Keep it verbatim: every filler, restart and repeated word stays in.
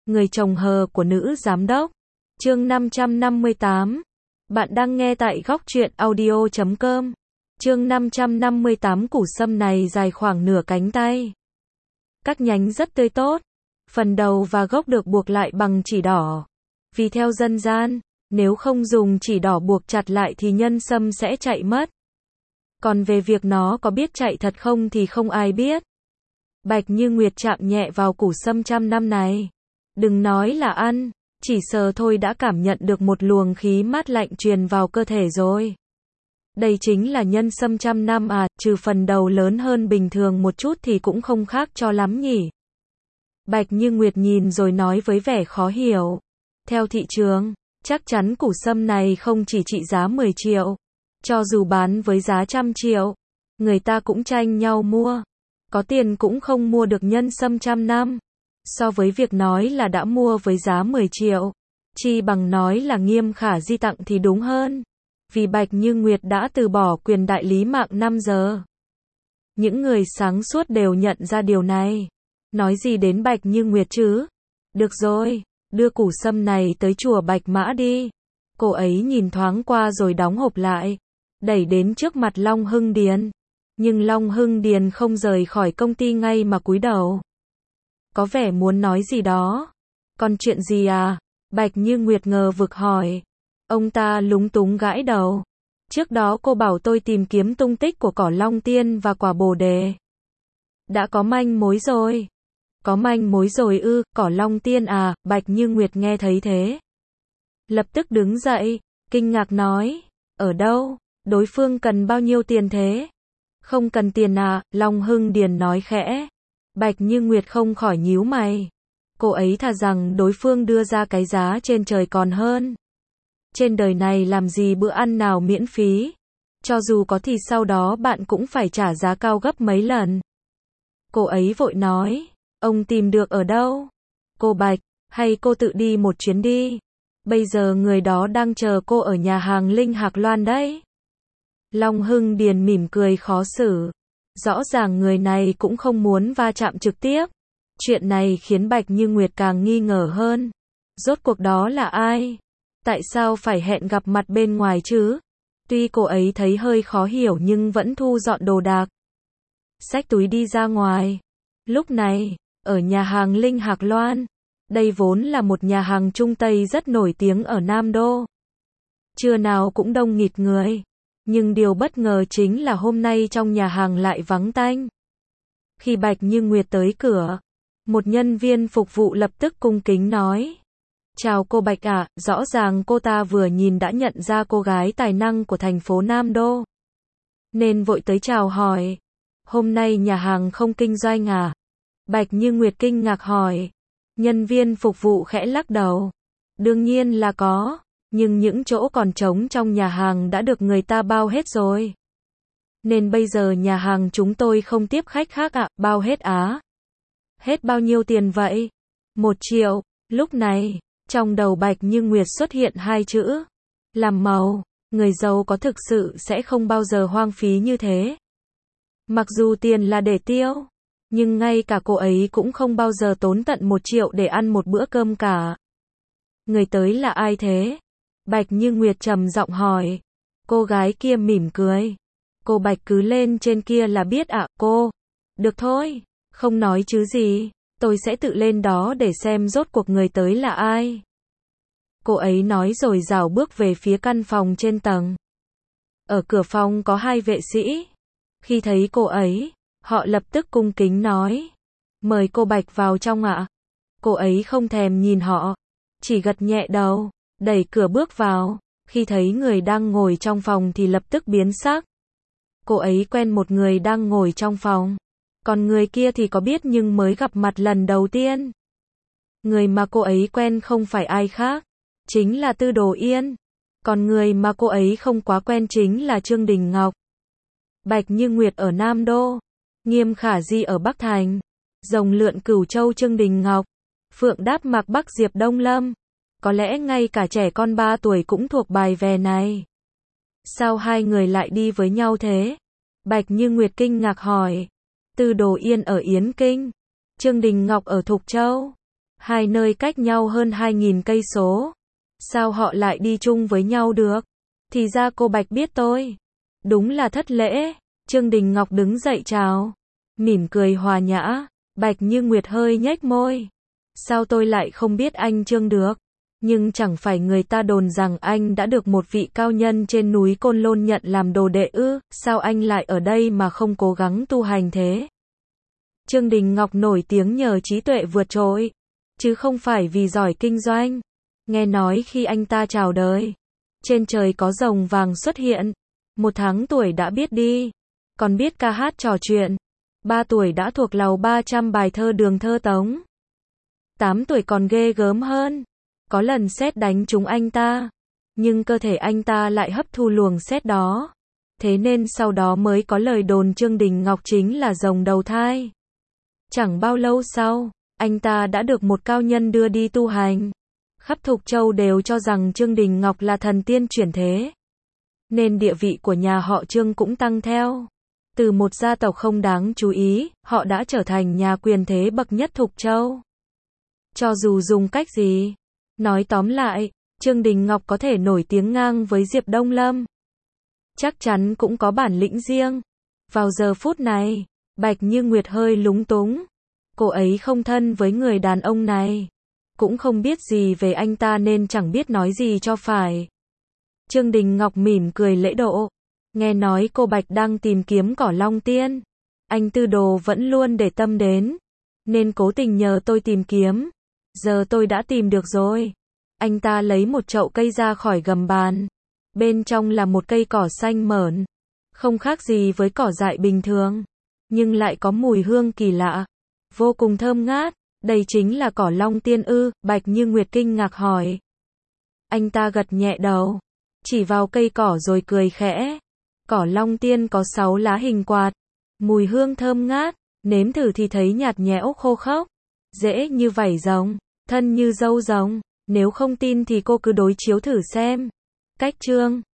Người chồng hờ của nữ giám đốc. Chương năm trăm năm mươi tám. Bạn đang nghe tại góc truyện audio chấm com. Chương năm trăm năm mươi tám. Củ sâm này dài khoảng nửa cánh tay. Các nhánh rất tươi tốt. Phần đầu và gốc được buộc lại bằng chỉ đỏ. Vì theo dân gian, nếu không dùng chỉ đỏ buộc chặt lại thì nhân sâm sẽ chạy mất. Còn về việc nó có biết chạy thật không thì không ai biết. Bạch Như Nguyệt chạm nhẹ vào củ sâm trăm năm này. Đừng nói là ăn, chỉ sờ thôi đã cảm nhận được một luồng khí mát lạnh truyền vào cơ thể rồi. Đây chính là nhân sâm trăm năm à, trừ phần đầu lớn hơn bình thường một chút thì cũng không khác cho lắm nhỉ. Bạch Như Nguyệt nhìn rồi nói với vẻ khó hiểu. Theo thị trường, chắc chắn củ sâm này không chỉ trị giá mười triệu. Cho dù bán với giá trăm triệu, người ta cũng tranh nhau mua. Có tiền cũng không mua được nhân sâm trăm năm. So với việc nói là đã mua với giá mười triệu, chi bằng nói là Nghiêm Khả Di tặng thì đúng hơn. Vì Bạch Như Nguyệt đã từ bỏ quyền đại lý mạng năm giờ. Những người sáng suốt đều nhận ra điều này. Nói gì đến Bạch Như Nguyệt chứ? Được rồi, đưa củ sâm này tới chùa Bạch Mã đi. Cô ấy nhìn thoáng qua rồi đóng hộp lại, đẩy đến trước mặt Long Hưng Điền. Nhưng Long Hưng Điền không rời khỏi công ty ngay mà cúi đầu. Có vẻ muốn nói gì đó. Còn chuyện gì à? Bạch Như Nguyệt ngờ vực hỏi. Ông ta lúng túng gãi đầu. Trước đó cô bảo tôi tìm kiếm tung tích của cỏ Long Tiên và quả Bồ Đề. Đã có manh mối rồi. Có manh mối rồi ư, cỏ Long Tiên à? Bạch Như Nguyệt nghe thấy thế, lập tức đứng dậy, kinh ngạc nói. Ở đâu? Đối phương cần bao nhiêu tiền thế? Không cần tiền à? Long Hưng Điền nói khẽ. Bạch Như Nguyệt không khỏi nhíu mày. Cô ấy thà rằng đối phương đưa ra cái giá trên trời còn hơn. Trên đời này làm gì bữa ăn nào miễn phí. Cho dù có thì sau đó bạn cũng phải trả giá cao gấp mấy lần. Cô ấy vội nói. Ông tìm được ở đâu? Cô Bạch, hay cô tự đi một chuyến đi. Bây giờ người đó đang chờ cô ở nhà hàng Linh Hạc Loan đấy. Long Hưng Điền mỉm cười khó xử. Rõ ràng người này cũng không muốn va chạm trực tiếp. Chuyện này khiến Bạch Như Nguyệt càng nghi ngờ hơn. Rốt cuộc đó là ai? Tại sao phải hẹn gặp mặt bên ngoài chứ? Tuy cô ấy thấy hơi khó hiểu nhưng vẫn thu dọn đồ đạc, xách túi đi ra ngoài. Lúc này, ở nhà hàng Linh Hạc Loan, đây vốn là một nhà hàng Trung Tây rất nổi tiếng ở Nam Đô. Trưa nào cũng đông nghịt người. Nhưng điều bất ngờ chính là hôm nay trong nhà hàng lại vắng tanh. Khi Bạch Như Nguyệt tới cửa, một nhân viên phục vụ lập tức cung kính nói. Chào cô Bạch ạ, rõ ràng cô ta vừa nhìn đã nhận ra cô gái tài năng của thành phố Nam Đô. Nên vội tới chào hỏi. Hôm nay nhà hàng không kinh doanh à? Bạch Như Nguyệt kinh ngạc hỏi. Nhân viên phục vụ khẽ lắc đầu. Đương nhiên là có. Nhưng những chỗ còn trống trong nhà hàng đã được người ta bao hết rồi. Nên bây giờ nhà hàng chúng tôi không tiếp khách khác ạ, bao hết á. Hết bao nhiêu tiền vậy? Một triệu. Lúc này, trong đầu Bạch Như Nguyệt xuất hiện hai chữ. Làm màu. Người giàu có thực sự sẽ không bao giờ hoang phí như thế. Mặc dù tiền là để tiêu, nhưng ngay cả cô ấy cũng không bao giờ tốn tận một triệu để ăn một bữa cơm cả. Người tới là ai thế? Bạch Như Nguyệt trầm giọng hỏi. Cô gái kia mỉm cười. Cô Bạch cứ lên trên kia là biết ạ, cô. Được thôi, không nói chứ gì, tôi sẽ tự lên đó để xem rốt cuộc người tới là ai. Cô ấy nói rồi rảo bước về phía căn phòng trên tầng. Ở cửa phòng có hai vệ sĩ. Khi thấy cô ấy, họ lập tức cung kính nói. Mời cô Bạch vào trong ạ. Cô ấy không thèm nhìn họ, chỉ gật nhẹ đầu. Đẩy cửa bước vào, khi thấy người đang ngồi trong phòng thì lập tức biến sắc. Cô ấy quen một người đang ngồi trong phòng. Còn người kia thì có biết nhưng mới gặp mặt lần đầu tiên. Người mà cô ấy quen không phải ai khác, chính là Tư Đồ Yên. Còn người mà cô ấy không quá quen chính là Trương Đình Ngọc. Bạch Như Nguyệt ở Nam Đô, Nghiêm Khả Di ở Bắc Thành, Rồng Lượn Cửu Châu Trương Đình Ngọc, Phượng Đáp Mạc Bắc Diệp Đông Lâm. Có lẽ ngay cả trẻ con ba tuổi cũng thuộc bài về này. Sao hai người lại đi với nhau thế? Bạch Như Nguyệt kinh ngạc hỏi. Tư Đồ Yên ở Yến Kinh, Trương Đình Ngọc ở Thục Châu. Hai nơi cách nhau hơn hai nghìn cây số. Sao họ lại đi chung với nhau được? Thì ra cô Bạch biết tôi. Đúng là thất lễ. Trương Đình Ngọc đứng dậy chào. Mỉm cười hòa nhã. Bạch Như Nguyệt hơi nhếch môi. Sao tôi lại không biết anh Trương được? Nhưng chẳng phải người ta đồn rằng anh đã được một vị cao nhân trên núi Côn Lôn nhận làm đồ đệ ư? Sao anh lại ở đây mà không cố gắng tu hành thế? Trương Đình Ngọc nổi tiếng nhờ trí tuệ vượt trội, chứ không phải vì giỏi kinh doanh. Nghe nói khi anh ta chào đời, trên trời có rồng vàng xuất hiện. Một tháng tuổi đã biết đi, còn biết ca hát trò chuyện. Ba tuổi đã thuộc lầu ba trăm bài thơ Đường Thơ Tống. Tám tuổi còn ghê gớm hơn. Có lần sét đánh trúng anh ta, nhưng cơ thể anh ta lại hấp thu luồng sét đó. Thế nên sau đó mới có lời đồn Trương Đình Ngọc chính là rồng đầu thai. Chẳng bao lâu sau, anh ta đã được một cao nhân đưa đi tu hành. Khắp Thục Châu đều cho rằng Trương Đình Ngọc là thần tiên chuyển thế. Nên địa vị của nhà họ Trương cũng tăng theo. Từ một gia tộc không đáng chú ý, họ đã trở thành nhà quyền thế bậc nhất Thục Châu. Cho dù dùng cách gì, nói tóm lại, Trương Đình Ngọc có thể nổi tiếng ngang với Diệp Đông Lâm. Chắc chắn cũng có bản lĩnh riêng. Vào giờ phút này, Bạch Như Nguyệt hơi lúng túng. Cô ấy không thân với người đàn ông này, cũng không biết gì về anh ta nên chẳng biết nói gì cho phải. Trương Đình Ngọc mỉm cười lễ độ. Nghe nói cô Bạch đang tìm kiếm cỏ Long Tiên. Anh Tư Đồ vẫn luôn để tâm đến, nên cố tình nhờ tôi tìm kiếm. Giờ tôi đã tìm được rồi. Anh ta lấy một chậu cây ra khỏi gầm bàn. Bên trong là một cây cỏ xanh mởn. Không khác gì với cỏ dại bình thường, nhưng lại có mùi hương kỳ lạ, vô cùng thơm ngát. Đây chính là cỏ Long Tiên ư? Bạch Như Nguyệt kinh ngạc hỏi. Anh ta gật nhẹ đầu, chỉ vào cây cỏ rồi cười khẽ. Cỏ Long Tiên có sáu lá hình quạt, mùi hương thơm ngát, nếm thử thì thấy nhạt nhẽo khô khốc, rễ như vảy rồng, thân như râu rồng. Nếu không tin thì cô cứ đối chiếu thử xem. Cách Trương